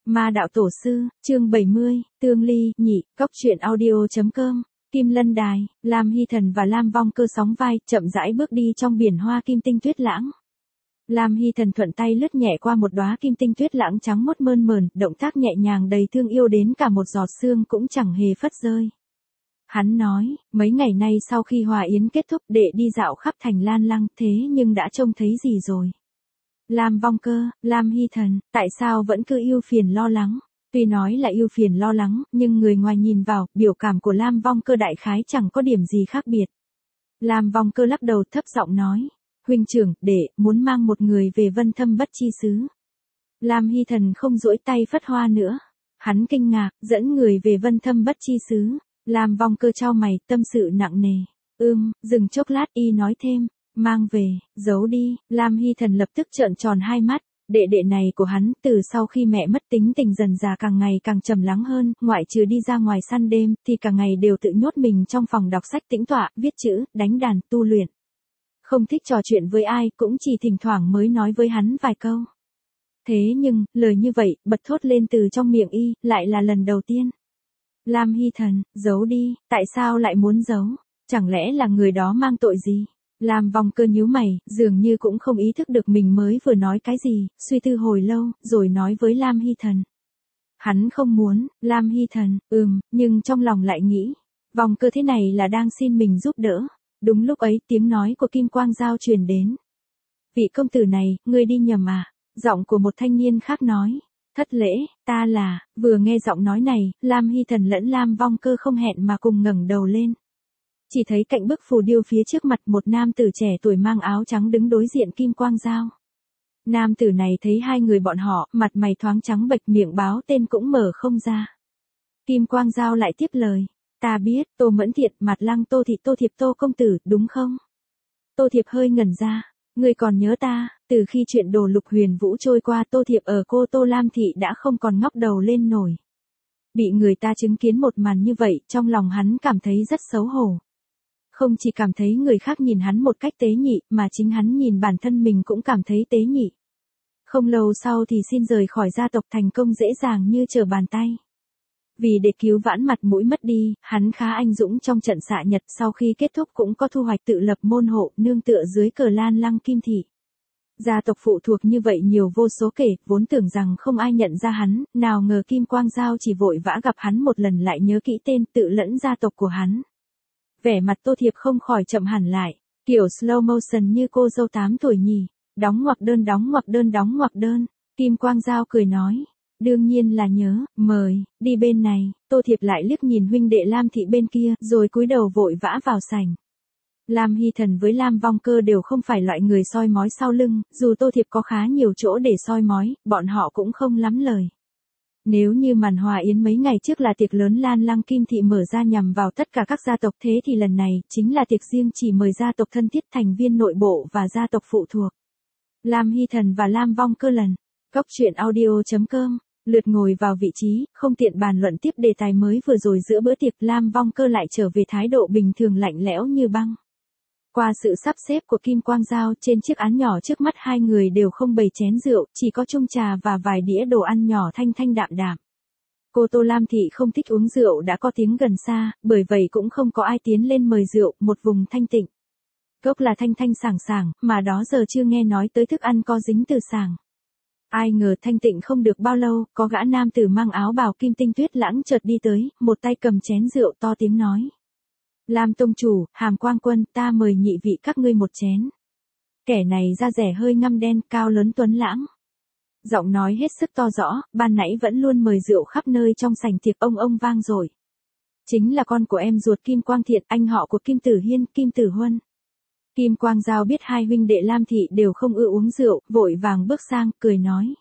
Ma đạo tổ sư, chương 70, Tương Ly, nhị, Cốc truyện audio.com, Kim Lân Đài, Lam Hy Thần và Lam Vong Cơ sóng vai, chậm rãi bước đi trong biển hoa kim tinh tuyết lãng. Lam Hy Thần thuận tay lướt nhẹ qua một đóa kim tinh tuyết lãng trắng mốt mơn mởn, động tác nhẹ nhàng đầy thương yêu đến cả một giọt sương cũng chẳng hề phất rơi. Hắn nói, mấy ngày nay sau khi hòa yến kết thúc đệ đi dạo khắp thành Lan Lăng, thế nhưng đã trông thấy gì rồi? Lam Vong Cơ, Lam Hy Thần, tại sao vẫn cứ ưu phiền lo lắng? Tuy nói là ưu phiền lo lắng, nhưng người ngoài nhìn vào, biểu cảm của Lam Vong Cơ đại khái chẳng có điểm gì khác biệt. Lam Vong Cơ lắc đầu thấp giọng nói, huynh trưởng, đệ muốn mang một người về Vân Thâm Bất Chi xứ. Lam Hy Thần không duỗi tay phất hoa nữa. Hắn kinh ngạc, dẫn người về Vân Thâm Bất Chi xứ. Lam Vong Cơ chau mày, tâm sự nặng nề. Dừng chốc lát y nói thêm, mang về, giấu đi. Lam Hy Thần lập tức trợn tròn hai mắt. Đệ đệ này của hắn, từ sau khi mẹ mất tính tình dần dà càng ngày càng trầm lắng hơn, ngoại trừ đi ra ngoài săn đêm, thì cả ngày đều tự nhốt mình trong phòng đọc sách tĩnh tọa, viết chữ, đánh đàn, tu luyện. Không thích trò chuyện với ai, cũng chỉ thỉnh thoảng mới nói với hắn vài câu. Thế nhưng, lời như vậy, bật thốt lên từ trong miệng y, lại là lần đầu tiên. Lam Hy Thần, giấu đi, tại sao lại muốn giấu? Chẳng lẽ là người đó mang tội gì? Lam Vong Cơ nhíu mày, dường như cũng không ý thức được mình mới vừa nói cái gì, suy tư hồi lâu, rồi nói với Lam Hy Thần. Hắn không muốn, Lam Hy Thần, nhưng trong lòng lại nghĩ, Vong Cơ thế này là đang xin mình giúp đỡ. Đúng lúc ấy tiếng nói của Kim Quang Giao truyền đến. Vị công tử này, ngươi đi nhầm à? Giọng của một thanh niên khác nói. Thất lễ, ta là, vừa nghe giọng nói này, Lam Hy Thần lẫn Lam Vong Cơ không hẹn mà cùng ngẩng đầu lên. Chỉ thấy cạnh bức phù điêu phía trước mặt một nam tử trẻ tuổi mang áo trắng đứng đối diện Kim Quang Giao. Nam tử này thấy hai người bọn họ, mặt mày thoáng trắng bệch, miệng báo tên cũng mở không ra. Kim Quang Giao lại tiếp lời. Ta biết, Tô Mẫn Thiệt, Mặt Lăng Tô Thị, Tô Thiệp, Tô công tử, đúng không? Tô Thiệp hơi ngẩn ra. Ngươi còn nhớ ta, từ khi chuyện Đồ Lục Huyền Vũ trôi qua, Tô Thiệp ở cô Tô Lam Thị đã không còn ngóc đầu lên nổi. Bị người ta chứng kiến một màn như vậy, trong lòng hắn cảm thấy rất xấu hổ. Không chỉ cảm thấy người khác nhìn hắn một cách tế nhị, mà chính hắn nhìn bản thân mình cũng cảm thấy tế nhị. Không lâu sau thì xin rời khỏi gia tộc thành công dễ dàng như trở bàn tay. Vì để cứu vãn mặt mũi mất đi, hắn khá anh dũng trong trận xạ nhật, sau khi kết thúc cũng có thu hoạch tự lập môn hộ, nương tựa dưới cờ Lan Lăng Kim Thị. Gia tộc phụ thuộc như vậy nhiều vô số kể, vốn tưởng rằng không ai nhận ra hắn, nào ngờ Kim Quang Giao chỉ vội vã gặp hắn một lần lại nhớ kỹ tên, tự lẫn gia tộc của hắn. Vẻ mặt Tô Thiệp không khỏi chậm hẳn lại, kiểu slow motion như cô dâu 8 tuổi nhỉ. Đóng ngoặc đơn, đóng ngoặc đơn, đóng ngoặc đơn. Kim Quang Giao cười nói. Đương nhiên là nhớ, mời, đi bên này. Tô Thiệp lại liếc nhìn huynh đệ Lam Thị bên kia, rồi cúi đầu vội vã vào sảnh. Lam Hy Thần với Lam Vong Cơ đều không phải loại người soi mói sau lưng, dù Tô Thiệp có khá nhiều chỗ để soi mói, bọn họ cũng không lắm lời. Nếu như màn hòa yến mấy ngày trước là tiệc lớn Lan Lăng Kim Thị mở ra nhằm vào tất cả các gia tộc, thế thì lần này, chính là tiệc riêng chỉ mời gia tộc thân thiết, thành viên nội bộ và gia tộc phụ thuộc. Lam Hy Thần và Lam Vong Cơ lần. Cốc truyện audio.com. Lượt ngồi vào vị trí, không tiện bàn luận tiếp đề tài mới vừa rồi giữa bữa tiệc. Lam Vong Cơ lại trở về thái độ bình thường lạnh lẽo như băng. Qua sự sắp xếp của Kim Quang Giao, trên chiếc án nhỏ trước mắt hai người đều không bày chén rượu, chỉ có chung trà và vài đĩa đồ ăn nhỏ thanh thanh đạm đạm. Cô Tô Lam Thị không thích uống rượu đã có tiếng gần xa, bởi vậy cũng không có ai tiến lên mời rượu, một vùng thanh tịnh. Cốc là thanh thanh sảng sảng, mà đó giờ chưa nghe nói tới thức ăn có dính từ sảng. Ai ngờ thanh tịnh không được bao lâu, có gã nam tử mang áo bào kim tinh tuyết lãng chợt đi tới, một tay cầm chén rượu to tiếng nói. Lam tông chủ, Hàm Quang Quân, ta mời nhị vị các ngươi một chén. Kẻ này da rẻ hơi ngăm đen, cao lớn tuấn lãng. Giọng nói hết sức to rõ, ban nãy vẫn luôn mời rượu khắp nơi trong sảnh tiệc ông vang rồi. Chính là con của em ruột Kim Quang Thiện, anh họ của Kim Tử Hiên, Kim Tử Huân. Kim Quang Giao biết hai huynh đệ Lam Thị đều không ưa uống rượu, vội vàng bước sang, cười nói.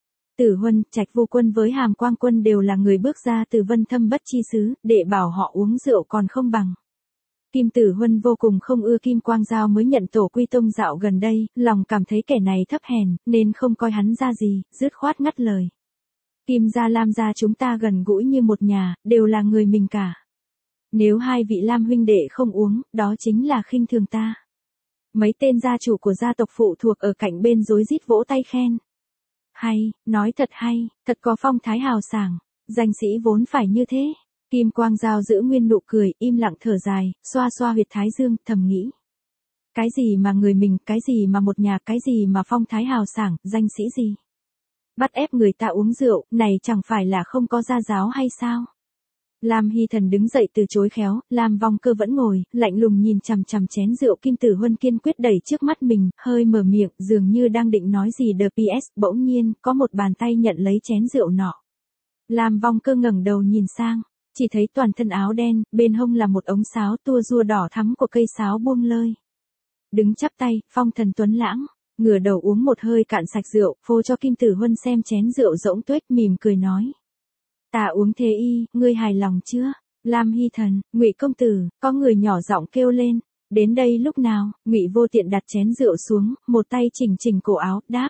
Tử Huân, Trạch Vô Quân với Hàm Quang Quân đều là người bước ra từ Vân Thâm Bất Chi xứ, để bảo họ uống rượu còn không bằng. Kim Tử Huân vô cùng không ưa Kim Quang Giao mới nhận tổ quy tông dạo gần đây, lòng cảm thấy kẻ này thấp hèn, nên không coi hắn ra gì, dứt khoát ngắt lời. Kim gia Lam gia chúng ta gần gũi như một nhà, đều là người mình cả. Nếu hai vị Lam huynh đệ không uống, đó chính là khinh thường ta. Mấy tên gia chủ của gia tộc phụ thuộc ở cạnh bên rối rít vỗ tay khen. Hay, nói thật hay, thật có phong thái hào sảng, danh sĩ vốn phải như thế. Kim Quang Giao giữ nguyên nụ cười, im lặng thở dài, xoa xoa huyệt thái dương, thầm nghĩ. Cái gì mà người mình, cái gì mà một nhà, cái gì mà phong thái hào sảng, danh sĩ gì? Bắt ép người ta uống rượu, này chẳng phải là không có gia giáo hay sao? Lam Hy Thần đứng dậy từ chối khéo, Lam Vong Cơ vẫn ngồi, lạnh lùng nhìn chằm chằm chén rượu Kim Tử Huân kiên quyết đẩy trước mắt mình, hơi mở miệng, dường như đang định nói gì đờ PS, bỗng nhiên, có một bàn tay nhận lấy chén rượu nọ. Lam Vong Cơ ngẩng đầu nhìn sang, chỉ thấy toàn thân áo đen, bên hông là một ống sáo tua rua đỏ thắm của cây sáo buông lơi. Đứng chắp tay, phong thần tuấn lãng, ngửa đầu uống một hơi cạn sạch rượu, phô cho Kim Tử Huân xem chén rượu rỗng tuếch, mỉm cười nói. Ta uống thế y, ngươi hài lòng chưa? Lam Hy Thần, Ngụy công tử, có người nhỏ giọng kêu lên. Đến đây lúc nào? Ngụy Vô Tiện đặt chén rượu xuống, một tay chỉnh chỉnh cổ áo, đáp.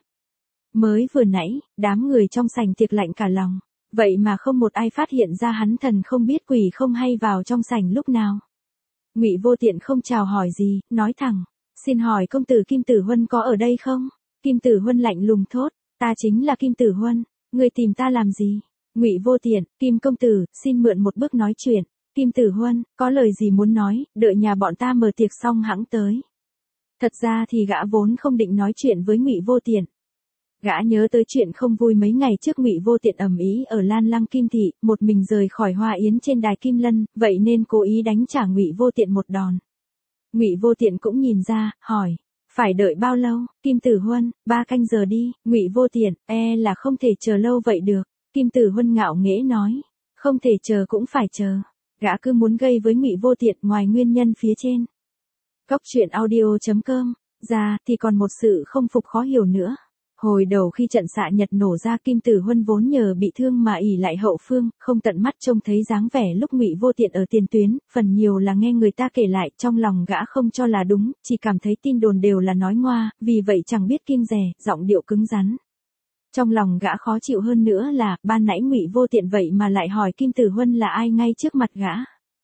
Mới vừa nãy, đám người trong sảnh tiệc lạnh cả lòng. Vậy mà không một ai phát hiện ra hắn thần không biết quỷ không hay vào trong sảnh lúc nào. Ngụy Vô Tiện không chào hỏi gì, nói thẳng. Xin hỏi công tử Kim Tử Huân có ở đây không? Kim Tử Huân lạnh lùng thốt. Ta chính là Kim Tử Huân. Ngươi tìm ta làm gì? Ngụy Vô Tiện, Kim công tử, xin mượn một bước nói chuyện. Kim Tử Huân, có lời gì muốn nói, đợi nhà bọn ta mở tiệc xong hẵng tới. Thật ra thì gã vốn không định nói chuyện với Ngụy Vô Tiện. Gã nhớ tới chuyện không vui mấy ngày trước Ngụy Vô Tiện ầm ĩ ở Lan Lăng Kim Thị, một mình rời khỏi Hoa Yến trên đài Kim Lân, vậy nên cố ý đánh trả Ngụy Vô Tiện một đòn. Ngụy Vô Tiện cũng nhìn ra, hỏi, phải đợi bao lâu? Kim Tử Huân, 3 canh giờ đi. Ngụy Vô Tiện, là không thể chờ lâu vậy được. Kim Tử Huân ngạo nghễ nói, không thể chờ cũng phải chờ. Gã cứ muốn gây với Ngụy Vô Tiện ngoài nguyên nhân phía trên. Cóc truyện audio.com, ra thì còn một sự không phục khó hiểu nữa. Hồi đầu khi trận xạ nhật nổ ra Kim Tử Huân vốn nhờ bị thương mà ỷ lại hậu phương, không tận mắt trông thấy dáng vẻ lúc Ngụy Vô Tiện ở tiền tuyến, phần nhiều là nghe người ta kể lại, trong lòng gã không cho là đúng, chỉ cảm thấy tin đồn đều là nói ngoa, vì vậy chẳng biết kiêng dè, giọng điệu cứng rắn. Trong lòng gã khó chịu hơn nữa là, ban nãy Ngụy Vô Tiện vậy mà lại hỏi Kim Tử Huân là ai ngay trước mặt gã.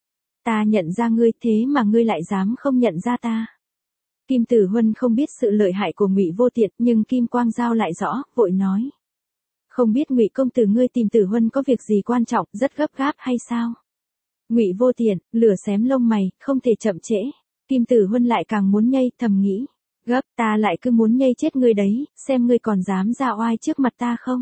Ta nhận ra ngươi thế mà ngươi lại dám không nhận ra ta. Kim Tử Huân không biết sự lợi hại của Ngụy Vô Tiện, nhưng Kim Quang Giao lại rõ, vội nói. Không biết Ngụy công tử ngươi tìm Tử Huân có việc gì quan trọng, rất gấp gáp hay sao? Ngụy Vô Tiện, lửa xém lông mày, không thể chậm trễ. Kim Tử Huân lại càng muốn nhây, thầm nghĩ. Gấp, ta lại cứ muốn nhây chết ngươi đấy, xem ngươi còn dám ra oai trước mặt ta không?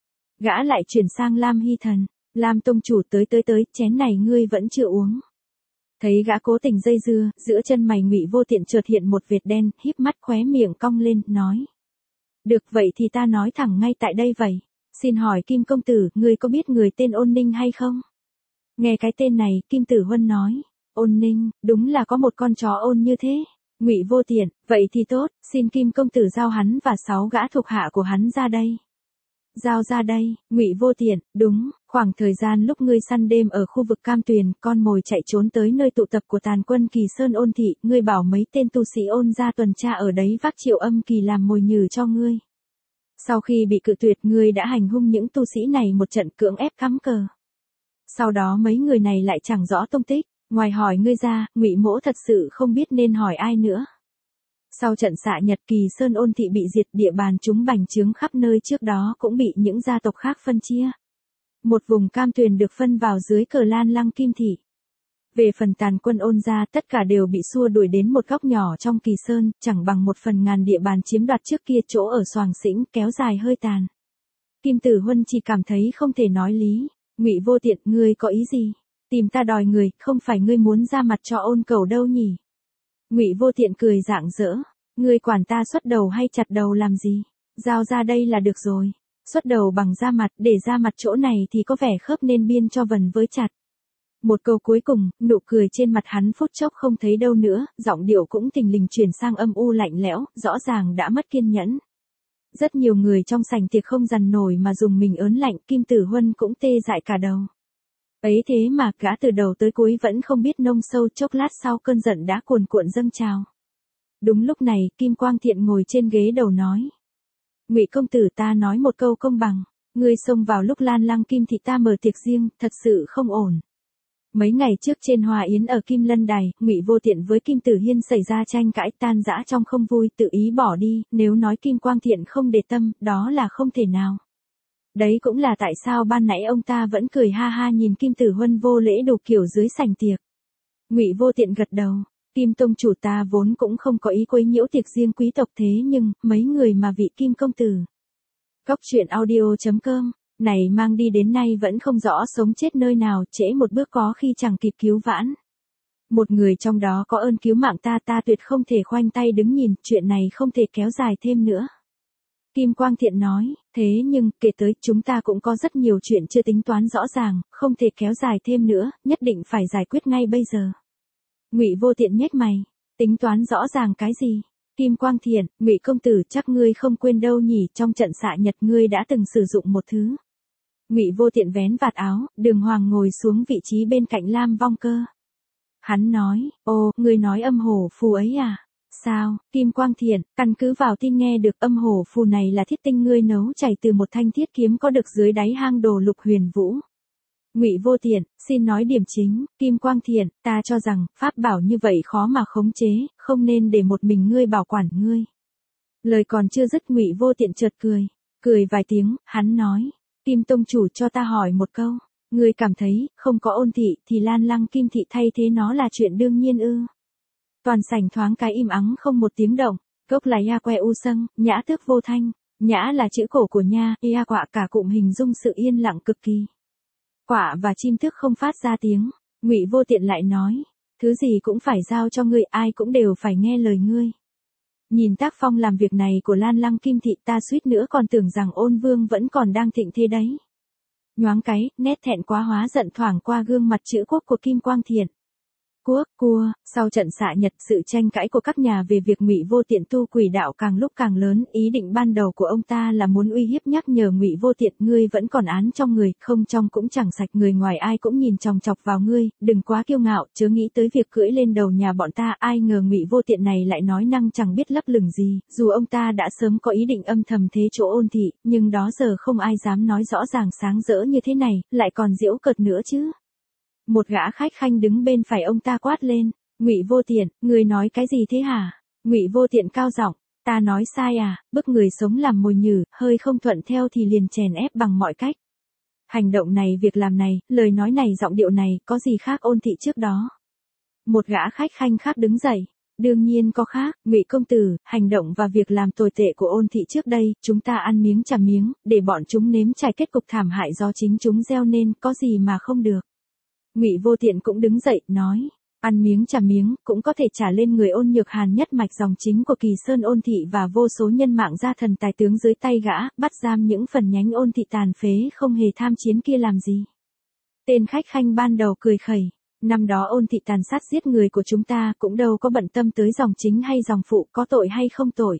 Gã lại chuyển sang Lam Hy Thần. Lam tông chủ tới, chén này ngươi vẫn chưa uống. Thấy gã cố tình dây dưa, giữa chân mày Ngụy Vô Tiện chợt hiện một vệt đen, híp mắt khóe miệng cong lên, nói. Được vậy thì ta nói thẳng ngay tại đây vậy. Xin hỏi Kim công tử, ngươi có biết người tên Ôn Ninh hay không? Nghe cái tên này, Kim Tử Huân nói. Ôn Ninh, đúng là có một con chó ôn như thế. Ngụy Vô Tiện, vậy thì tốt, xin Kim công tử giao hắn và 6 gã thuộc hạ của hắn ra đây. Giao ra đây. Ngụy Vô Tiện, đúng, khoảng thời gian lúc ngươi săn đêm ở khu vực Cam Tuyền, con mồi chạy trốn tới nơi tụ tập của tàn quân Kỳ Sơn Ôn thị, ngươi bảo mấy tên tu sĩ Ôn ra tuần tra ở đấy vác Triệu Âm Kỳ làm mồi nhử cho ngươi. Sau khi bị cự tuyệt, ngươi đã hành hung những tu sĩ này một trận, cưỡng ép cắm cờ. Sau đó mấy người này lại chẳng rõ tung tích, ngoài hỏi ngươi ra, Ngụy mỗ thật sự không biết nên hỏi ai nữa. Sau trận xạ nhật, Kỳ Sơn Ôn thị bị diệt, địa bàn chúng bành trướng khắp nơi, trước đó cũng bị những gia tộc khác phân chia. Một vùng Cam Tuyền được phân vào dưới cờ Lan Lăng Kim Thị. Về phần tàn quân Ôn gia, tất cả đều bị xua đuổi đến một góc nhỏ trong Kỳ Sơn, chẳng bằng 1/1000 địa bàn chiếm đoạt trước kia, chỗ ở Xoàng Xĩnh, kéo dài hơi tàn. Kim Tử Huân chỉ cảm thấy không thể nói lý. Ngụy Vô Tiện, ngươi có ý gì? Tìm ta đòi người, không phải ngươi muốn ra mặt cho Ôn Cẩu đâu nhỉ? Ngụy Vô Tiện cười rạng rỡ. Ngươi quản ta xuất đầu hay chặt đầu làm gì? Giao ra đây là được rồi. Xuất đầu bằng da mặt, để ra mặt chỗ này thì có vẻ khớp nên biên cho vần với chặt. Một câu cuối cùng, nụ cười trên mặt hắn phút chốc không thấy đâu nữa, giọng điệu cũng thình lình chuyển sang âm u lạnh lẽo, rõ ràng đã mất kiên nhẫn. Rất nhiều người trong sảnh tiệc không dằn nổi mà dùng mình ớn lạnh, Kim Tử Huân cũng tê dại cả đầu. Ấy thế mà, gã từ đầu tới cuối vẫn không biết nông sâu, chốc lát sau cơn giận đã cuồn cuộn dâng trào. Đúng lúc này, Kim Quang Thiện ngồi trên ghế đầu nói. Ngụy công tử, ta nói một câu công bằng. Ngươi xông vào lúc Lan Lăng Kim Thị ta mở tiệc riêng, thật sự không ổn. Mấy ngày trước trên Hoa Yến ở Kim Lân Đài, Ngụy Vô Tiện với Kim Tử Hiên xảy ra tranh cãi, tan rã trong không vui, tự ý bỏ đi, nếu nói Kim Quang Thiện không để tâm, đó là không thể nào. Đấy cũng là tại sao ban nãy ông ta vẫn cười ha ha nhìn Kim Tử Huân vô lễ đủ kiểu dưới sảnh tiệc. Ngụy Vô Tiện gật đầu, Kim tông chủ ta vốn cũng không có ý quấy nhiễu tiệc riêng quý tộc, thế nhưng mấy người mà vị Kim công tử. Cóc truyện audio.com này mang đi đến nay vẫn không rõ sống chết nơi nào, trễ một bước có khi chẳng kịp cứu vãn. Một người trong đó có ơn cứu mạng ta, ta tuyệt không thể khoanh tay đứng nhìn, chuyện này không thể kéo dài thêm nữa. Kim Quang Thiện nói, thế nhưng, kể tới, chúng ta cũng có rất nhiều chuyện chưa tính toán rõ ràng, không thể kéo dài thêm nữa, nhất định phải giải quyết ngay bây giờ. Ngụy Vô Tiện nhếch mày, tính toán rõ ràng cái gì? Kim Quang Thiện, Ngụy công tử, chắc ngươi không quên đâu nhỉ, trong trận xạ nhật ngươi đã từng sử dụng một thứ. Ngụy Vô Tiện vén vạt áo, Đường Hoàng ngồi xuống vị trí bên cạnh Lam Vong Cơ. Hắn nói, ô, ngươi nói âm hổ phù ấy à? Sao, Kim Quang Thiện, căn cứ vào tin nghe được âm hổ phù này là thiết tinh ngươi nấu chảy từ một thanh thiết kiếm có được dưới đáy hang Đồ Lục Huyền Vũ. Ngụy Vô Tiện, xin nói điểm chính, Kim Quang Thiện, ta cho rằng, pháp bảo như vậy khó mà khống chế, không nên để một mình ngươi bảo quản ngươi. Lời còn chưa dứt Ngụy Vô Tiện chợt cười vài tiếng, hắn nói, Kim tông chủ cho ta hỏi một câu, ngươi cảm thấy, không có Ôn thị thì Lan Lăng Kim thị thay thế nó là chuyện đương nhiên ư? Toàn sảnh thoáng cái im ắng không một tiếng động, gốc là ya que u sâng, nhã tước vô thanh, nhã là chữ cổ của nha, ya quạ cả cụm hình dung sự yên lặng cực kỳ. Quạ và chim tước không phát ra tiếng, Ngụy Vô Tiện lại nói, thứ gì cũng phải giao cho ngươi, ai cũng đều phải nghe lời ngươi. Nhìn tác phong làm việc này của Lan Lăng Kim thị, ta suýt nữa còn tưởng rằng Ôn Vương vẫn còn đang thịnh thế đấy. Nhoáng cái, nét thẹn quá hóa giận thoảng qua gương mặt chữ quốc của Kim Quang Thiện. Quốc, cua, sau trận xạ nhật, sự tranh cãi của các nhà về việc Ngụy Vô Tiện tu quỷ đạo càng lúc càng lớn, ý định ban đầu của ông ta là muốn uy hiếp nhắc nhở Ngụy Vô Tiện, ngươi vẫn còn án trong người, không trong cũng chẳng sạch, người ngoài ai cũng nhìn chòng chọc vào ngươi, đừng quá kiêu ngạo, chớ nghĩ tới việc cưỡi lên đầu nhà bọn ta. Ai ngờ Ngụy Vô Tiện này lại nói năng chẳng biết lấp lửng gì, dù ông ta đã sớm có ý định âm thầm thế chỗ Ôn thị, nhưng đó giờ không ai dám nói rõ ràng sáng rỡ như thế này, lại còn giễu cợt nữa chứ. Một gã khách khanh đứng bên phải ông ta quát lên, Ngụy Vô Tiện, người nói cái gì thế hả? Ngụy Vô Tiện cao giọng, ta nói sai à? Bức người sống làm mồi nhử, hơi không thuận theo thì liền chèn ép bằng mọi cách. Hành động này, việc làm này, lời nói này, giọng điệu này, có gì khác Ôn thị trước đó? Một gã khách khanh khác đứng dậy, đương nhiên có khác, Ngụy công tử, hành động và việc làm tồi tệ của Ôn thị trước đây, chúng ta ăn miếng trả miếng, để bọn chúng nếm trải kết cục thảm hại do chính chúng gieo nên, có gì mà không được. Ngụy Vô Tiện cũng đứng dậy, nói, ăn miếng trả miếng, cũng có thể trả lên người Ôn Nhược Hàn nhất mạch dòng chính của Kỳ Sơn Ôn thị và vô số nhân mạng gia thần tài tướng dưới tay gã, bắt giam những phần nhánh Ôn thị tàn phế không hề tham chiến kia làm gì. Tên khách khanh ban đầu cười khẩy, năm đó Ôn thị tàn sát giết người của chúng ta cũng đâu có bận tâm tới dòng chính hay dòng phụ, có tội hay không tội.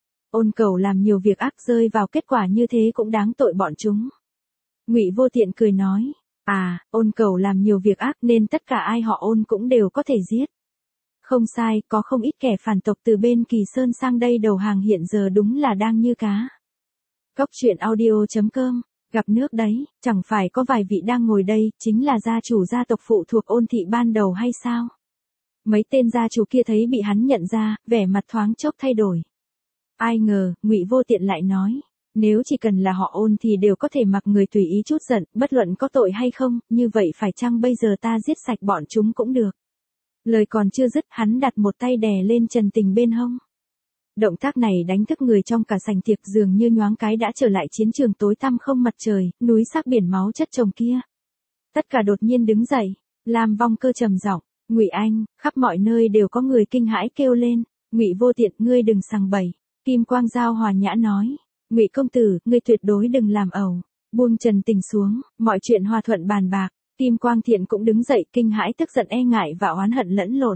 Ôn Cẩu làm nhiều việc ác, rơi vào kết quả như thế cũng đáng tội bọn chúng. Ngụy Vô Tiện cười nói, à, Ôn Cẩu làm nhiều việc ác nên tất cả ai họ Ôn cũng đều có thể giết. Không sai, có không ít kẻ phản tộc từ bên Kỳ Sơn sang đây đầu hàng, hiện giờ đúng là đang như cá. Cóc truyện audio.com, gặp nước đấy, chẳng phải có vài vị đang ngồi đây, chính là gia chủ gia tộc phụ thuộc Ôn thị ban đầu hay sao? Mấy tên gia chủ kia thấy bị hắn nhận ra, vẻ mặt thoáng chốc thay đổi. Ai ngờ, Ngụy Vô Tiện lại nói, nếu chỉ cần là họ Ôn thì đều có thể mặc người tùy ý trút giận, bất luận có tội hay không, như vậy phải chăng bây giờ ta giết sạch bọn chúng cũng được. Lời còn chưa dứt, hắn đặt một tay đè lên Trần Tình bên hông. Động tác này đánh thức người trong cả sảnh tiệc, dường như nhoáng cái đã trở lại chiến trường tối tăm không mặt trời, núi sắc biển máu chất chồng kia. Tất cả đột nhiên đứng dậy, Lam Vong Cơ trầm giọng, Ngụy Anh, khắp mọi nơi đều có người kinh hãi kêu lên, Ngụy Vô Tiện, ngươi đừng sằng bậy. Kim Quang Giao hòa nhã nói, Ngụy công tử, ngươi tuyệt đối đừng làm ẩu, buông Trần Tình xuống, mọi chuyện hòa thuận bàn bạc. Kim Quang Thiện cũng đứng dậy, kinh hãi, tức giận, e ngại và oán hận lẫn lộn.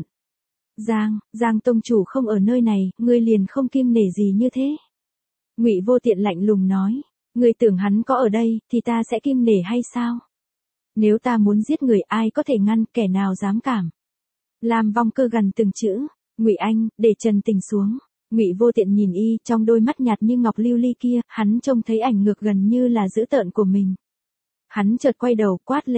Giang tông chủ không ở nơi này, ngươi liền không kiêng nể gì như thế? Ngụy Vô Tiện lạnh lùng nói, ngươi tưởng hắn có ở đây, thì ta sẽ kiêng nể hay sao? Nếu ta muốn giết người, ai có thể ngăn, kẻ nào dám cản? Lam Vong Cơ gần từng chữ, Ngụy Anh, để Trần Tình xuống. Ngụy Vô Tiện nhìn y, trong đôi mắt nhạt như ngọc lưu ly kia, hắn trông thấy ảnh ngược gần như là dữ tợn của mình. Hắn chợt quay đầu quát lên,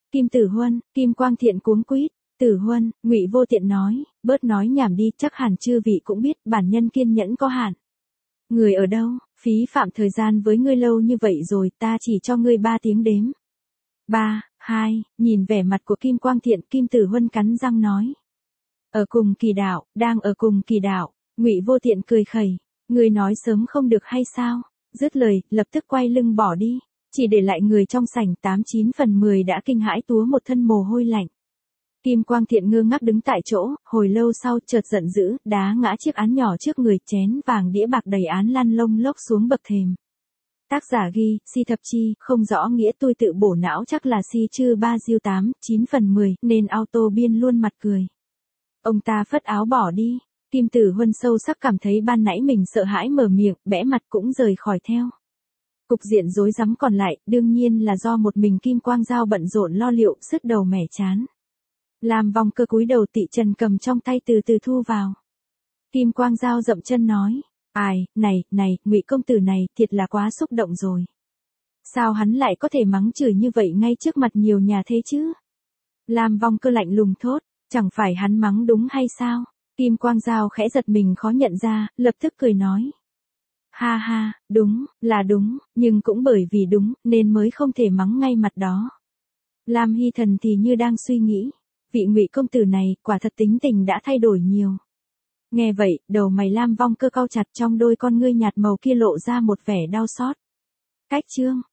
Kim Tử Huân, Kim Quang Thiện cuống quýt. Tử Huân, Ngụy Vô Tiện nói, bớt nói nhảm đi, chắc hẳn chư vị cũng biết bản nhân kiên nhẫn có hạn. Người ở đâu, phí phạm thời gian với ngươi lâu như vậy rồi, ta chỉ cho ngươi 3 tiếng đếm. 3, 2, nhìn vẻ mặt của Kim Quang Thiện, Kim Tử Huân cắn răng nói. Ở cùng Kỳ đạo, đang ở cùng Kỳ đạo. Ngụy Vô Tiện cười khẩy, ngươi nói sớm không được hay sao? Dứt lời, lập tức quay lưng bỏ đi, chỉ để lại người trong sảnh 89 phần 10 đã kinh hãi túa một thân mồ hôi lạnh. Kim Quang Thiện ngơ ngác đứng tại chỗ, hồi lâu sau chợt giận dữ, đá ngã chiếc án nhỏ trước người, chén vàng đĩa bạc đầy án lăn lông lốc xuống bậc thềm. Tác giả ghi, si thập chi, không rõ nghĩa, tôi tự bổ não, chắc là si chư ba diêu 89 phần 10, nên auto biên luôn mặt cười. Ông ta phất áo bỏ đi. Kim Tử Huân sâu sắc cảm thấy ban nãy mình sợ hãi mở miệng, bẽ mặt cũng rời khỏi theo. Cục diện rối rắm còn lại, đương nhiên là do một mình Kim Quang Dao bận rộn lo liệu, sứt đầu mẻ chán. Lam Vong Cơ cúi đầu tị trần cầm trong tay từ từ thu vào. Kim Quang Dao dậm chân nói, ai, này, Ngụy công tử này, thiệt là quá xúc động rồi. Sao hắn lại có thể mắng chửi như vậy ngay trước mặt nhiều nhà thế chứ? Lam Vong Cơ lạnh lùng thốt, chẳng phải hắn mắng đúng hay sao? Kim Quang Dao khẽ giật mình khó nhận ra, lập tức cười nói. Ha ha, đúng, là đúng, nhưng cũng bởi vì đúng, nên mới không thể mắng ngay mặt đó. Lam Hy Thần thì như đang suy nghĩ, vị Ngụy công tử này, quả thật tính tình đã thay đổi nhiều. Nghe vậy, đầu mày Lam Vong Cơ cau chặt, trong đôi con ngươi nhạt màu kia lộ ra một vẻ đau xót. Cách chương